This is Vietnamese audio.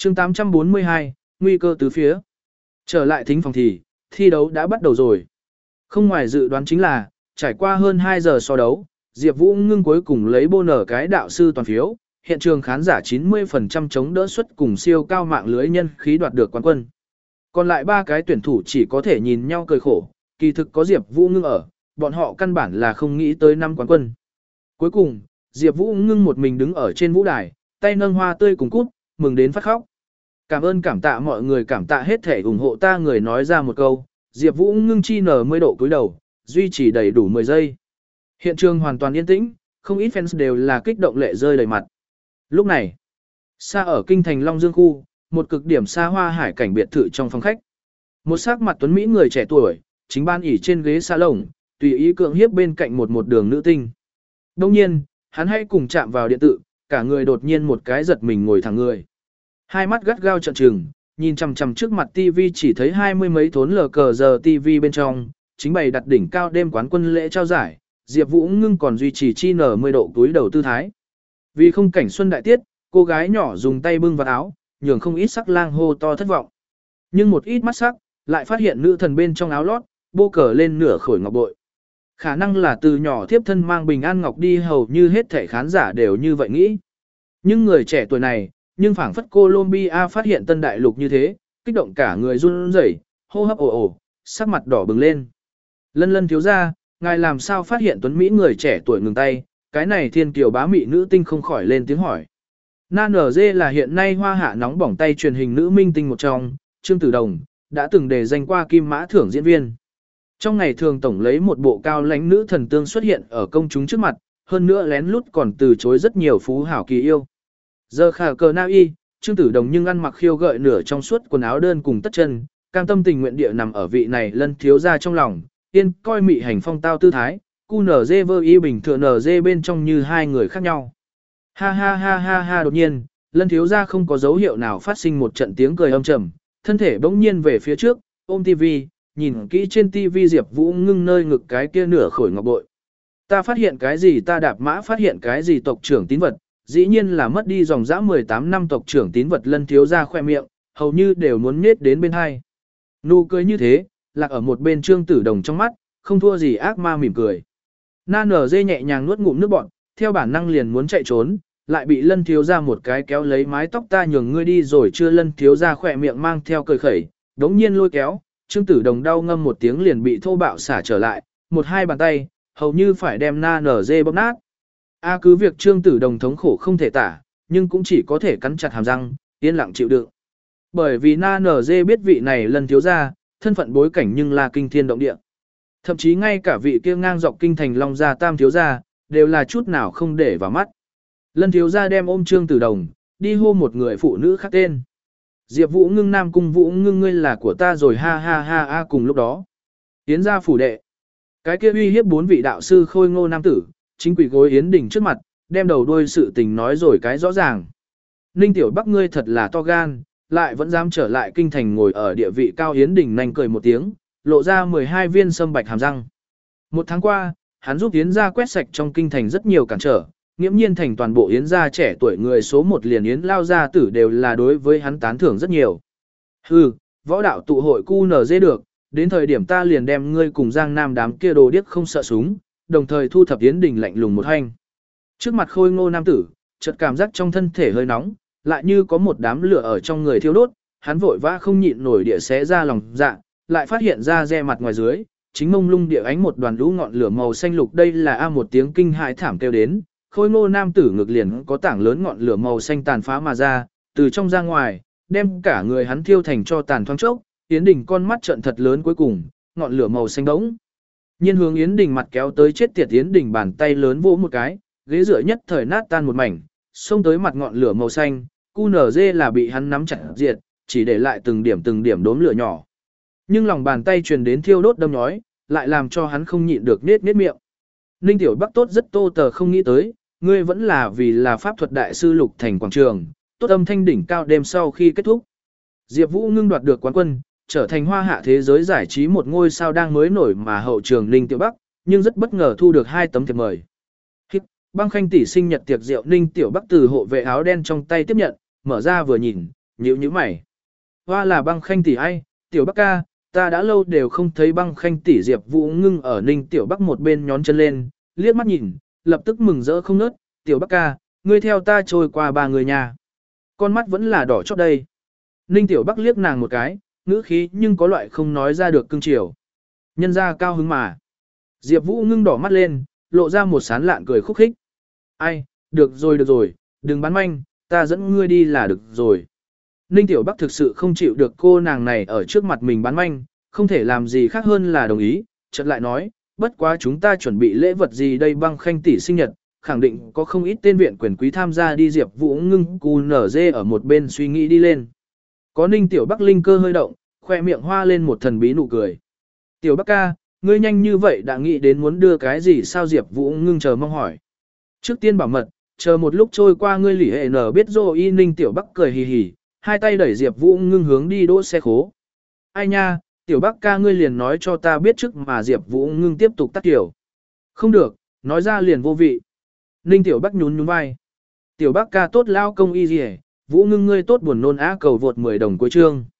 chương 842, nguy cơ tứ phía. Trở lại thính phòng thì, thi đấu đã bắt đầu rồi. Không ngoài dự đoán chính là, trải qua hơn 2 giờ so đấu, Diệp Vũ Ngưng cuối cùng lấy bonus cái đạo sư toàn phiếu, hiện trường khán giả 90% chống đỡ suất cùng siêu cao mạng lưới nhân khí đoạt được quán quân. Còn lại 3 cái tuyển thủ chỉ có thể nhìn nhau cười khổ, kỳ thực có Diệp Vũ Ngưng ở, bọn họ căn bản là không nghĩ tới 5 quán quân. Cuối cùng, Diệp Vũ Ngưng một mình đứng ở trên vũ đài, tay nâng hoa tươi cùng cúp, mừng đến phát khóc. Cảm ơn cảm tạ mọi người, cảm tạ hết thể ủng hộ ta, người nói ra một câu, Diệp Vũ Ngưng chi nở 10 độ cúi đầu, duy trì đầy đủ 10 giây. Hiện trường hoàn toàn yên tĩnh, không ít fans đều là kích động lệ rơi đầy mặt. Lúc này, xa ở kinh thành Long Dương khu, một cực điểm xa hoa hải cảnh biệt thự trong phòng khách. Một sắc mặt tuấn mỹ người trẻ tuổi, chính ban ỉ trên ghế salon, tùy ý cưỡng hiếp bên cạnh một đường nữ tinh. Đương nhiên, hắn hãy cùng chạm vào điện tử, cả người đột nhiên một cái giật mình ngồi thẳng người. Hai mắt gắt gao trợn trừng, nhìn chằm chằm trước mặt tivi chỉ thấy 20 mấy thốn lờ cờ giờ tivi bên trong, chính bày đặt đỉnh cao đêm quán quân lễ trao giải, Diệp Vũ Ngưng còn duy trì chi nở 10 độ túi đầu tư thái. Vì không cảnh xuân đại tiết, cô gái nhỏ dùng tay bưng vào áo, nhường không ít sắc lang hô to thất vọng. Nhưng một ít mắt sắc, lại phát hiện nữ thần bên trong áo lót, bô cờ lên nửa khối ngọc bội. Khả năng là từ nhỏ thiếp thân mang bình an ngọc đi, hầu như hết thể khán giả đều như vậy nghĩ. Nhưng người trẻ tuổi này, nhưng phảng phất Colombia phát hiện tân đại lục như thế, kích động cả người run rẩy, hô hấp ồ ồ, sắc mặt đỏ bừng lên. Lân Lân thiếu gia, ngài làm sao phát hiện tuấn mỹ người trẻ tuổi ngừng tay, cái này thiên kiều bá mị nữ tinh không khỏi lên tiếng hỏi. Na NG là hiện nay hoa hạ nóng bỏng tay truyền hình nữ minh tinh một trong, Trương Tử Đồng, đã từng đề danh qua Kim Mã thưởng diễn viên. Trong ngày thường tổng lấy một bộ cao lãnh nữ thần tương xuất hiện ở công chúng trước mặt, hơn nữa lén lút còn từ chối rất nhiều phú hảo kỳ yêu. Giờ khả cờ na y, Trương Tử Đồng nhưng ăn mặc khiêu gợi nửa trong suốt quần áo đơn cùng tất chân, cam tâm tình nguyện địa nằm ở vị này Lân thiếu gia trong lòng, yên coi mị hành phong tao tư thái, cu nở dê vơ y bình thường nở dê bên trong như hai người khác nhau. Ha ha ha ha ha, đột nhiên, Lân thiếu gia không có dấu hiệu nào phát sinh một trận tiếng cười âm trầm, thân thể bỗng nhiên về phía trước, ôm tivi, nhìn kỹ trên tivi Diệp Vũ Ngưng nơi ngực cái kia nửa khối ngọc bội. Ta phát hiện cái gì, ta đạp mã phát hiện cái gì, tộc trưởng tín vật, dĩ nhiên là mất đi dòng dã 18 năm tộc trưởng tín vật. Lân thiếu gia khoe miệng, hầu như đều muốn nết đến bên hai. Nụ cười như thế, lạc ở một bên Trương Tử Đồng trong mắt, không thua gì ác ma mỉm cười. Na nở dê nhẹ nhàng nuốt ngụm nước bọt, theo bản năng liền muốn chạy trốn, lại bị Lân thiếu gia một cái kéo lấy mái tóc, ta nhường ngươi đi rồi chưa. Lân thiếu gia khỏe miệng mang theo cười khẩy, đống nhiên lôi kéo, Trương Tử Đồng đau ngâm một tiếng liền bị thô bạo xả trở lại, một hai bàn tay, hầu như phải đem Na nở dê bóp nát. Cứ việc Trương Tử Đồng thống khổ không thể tả, nhưng cũng chỉ có thể cắn chặt hàm răng, yên lặng chịu đựng. Bởi vì Na nở dê biết vị này Lân thiếu gia, thân phận bối cảnh nhưng là kinh thiên động địa. Thậm chí ngay cả vị kia ngang dọc kinh thành Long gia Tam thiếu gia, đều là chút nào không để vào mắt. Lân thiếu gia đem ôm Trương Tử Đồng, đi hô một người phụ nữ khác tên. Diệp Vũ Ngưng, Nam Cung Vũ Ngưng, ngươi là của ta rồi, ha ha ha a. Cùng lúc đó, Yến gia phủ đệ, cái kia uy hiếp 4 vị đạo sư khôi ngô nam tử, chính quỷ gối Yến Đình trước mặt, đem đầu đuôi sự tình nói rồi cái rõ ràng. Ninh Tiểu Bắc, ngươi thật là to gan, lại vẫn dám trở lại kinh thành ngồi ở địa vị cao. Yến Đình nhanh cười một tiếng, lộ ra 12 viên sâm bạch hàm răng. Một tháng qua, hắn giúp Yến gia quét sạch trong kinh thành rất nhiều cản trở, nghiễm nhiên thành toàn bộ Yến gia trẻ tuổi người số 1 liền Yến lao gia tử đều là đối với hắn tán thưởng rất nhiều. Hừ, võ đạo tụ hội cu nở dê được, đến thời điểm ta liền đem ngươi cùng Giang Nam đám kia đồ điếc không sợ súng, đồng thời thu thập Yến Đình lạnh lùng một hành. Trước mặt khôi ngô nam tử, chợt cảm giác trong thân thể hơi nóng, lại như có một đám lửa ở trong người thiêu đốt, hắn vội vã không nhịn nổi địa xé ra lòng dạ, lại phát hiện ra da mặt ngoài dưới, chính mông lung địa ánh một đoàn lũ ngọn lửa màu xanh lục. Đây là một tiếng kinh hãi thảm kêu đến, khôi ngô nam tử ngực liền có tảng lớn ngọn lửa màu xanh tàn phá mà ra, từ trong ra ngoài, đem cả người hắn thiêu thành cho tàn thoáng chốc. Yến Đình con mắt trợn thật lớn, cuối cùng, ngọn lửa màu xanh đống nhiên hướng Yến Đình mặt kéo tới, chết tiệt. Yến Đình bàn tay lớn vỗ một cái, ghế dựa nhất thời nát tan một mảnh, xông tới mặt ngọn lửa màu xanh, cu nở dê là bị hắn nắm chặt diệt, chỉ để lại từng điểm đốm lửa nhỏ. Nhưng lòng bàn tay truyền đến thiêu đốt đâm nhói, lại làm cho hắn không nhịn được nết miệng. Ninh Tiểu Bắc tốt rất tô tờ không nghĩ tới, ngươi vẫn là vì là pháp thuật đại sư Lục Thành quảng trường, tốt âm thanh đỉnh cao. Đêm sau khi kết thúc, Diệp Vũ Ngưng đoạt được quán quân, trở thành hoa hạ thế giới giải trí một ngôi sao đang mới nổi mà hậu trường Ninh Tiểu Bắc, nhưng rất bất ngờ thu được 2 tấm thiệp mời. Băng Khanh tỷ sinh nhật tiệc rượu, Ninh Tiểu Bắc từ hộ vệ áo đen trong tay tiếp nhận, mở ra vừa nhìn, nhíu nhíu mày. Hoa là Băng Khanh tỷ ai, Tiểu Bắc ca, ta đã lâu đều không thấy Băng Khanh tỷ. Diệp Vũ Ngưng ở Ninh Tiểu Bắc một bên nhón chân lên, liếc mắt nhìn, lập tức mừng rỡ không ngớt, Tiểu Bắc ca, ngươi theo ta trôi qua 3 người nhà. Con mắt vẫn là đỏ chót đây. Ninh Tiểu Bắc liếc nàng một cái, ngữ khí nhưng có loại không nói ra được cưng chiều. Nhân ra cao hứng mà. Diệp Vũ Ngưng đỏ mắt lên, lộ ra một sán lạn cười khúc khích. Ai, được rồi, đừng bán manh, ta dẫn ngươi đi là được rồi. Ninh Tiểu Bắc thực sự không chịu được cô nàng này ở trước mặt mình bán manh, không thể làm gì khác hơn là đồng ý, chợt lại nói, bất quá chúng ta chuẩn bị lễ vật gì đây. Băng Khanh tỷ sinh nhật, khẳng định có không ít tên viện quyền quý tham gia đi. Diệp Vũ Ngưng cù nở dê ở một bên suy nghĩ đi lên. Có Ninh Tiểu Bắc linh cơ hơi động, khoe miệng hoa lên một thần bí nụ cười. Tiểu Bắc ca, ngươi nhanh như vậy đã nghĩ đến muốn đưa cái gì sao? Diệp Vũ Ngưng chờ mong hỏi. Trước tiên bảo mật, chờ một lúc trôi qua ngươi lỉ hệ nở biết rồi. Ninh Tiểu Bắc cười hì hì, hai tay đẩy Diệp Vũ Ngưng hướng đi đỗ xe khố. Ai nha, Tiểu Bắc ca ngươi liền nói cho ta biết trước mà. Diệp Vũ Ngưng tiếp tục tắt kiểu. Không được, nói ra liền vô vị. Ninh Tiểu Bắc nhún nhún vai. Tiểu Bắc ca tốt lao công y gì, Vũ Ngưng ngươi tốt buồn nôn á. Cầu vượt 10 đồng cuối chương.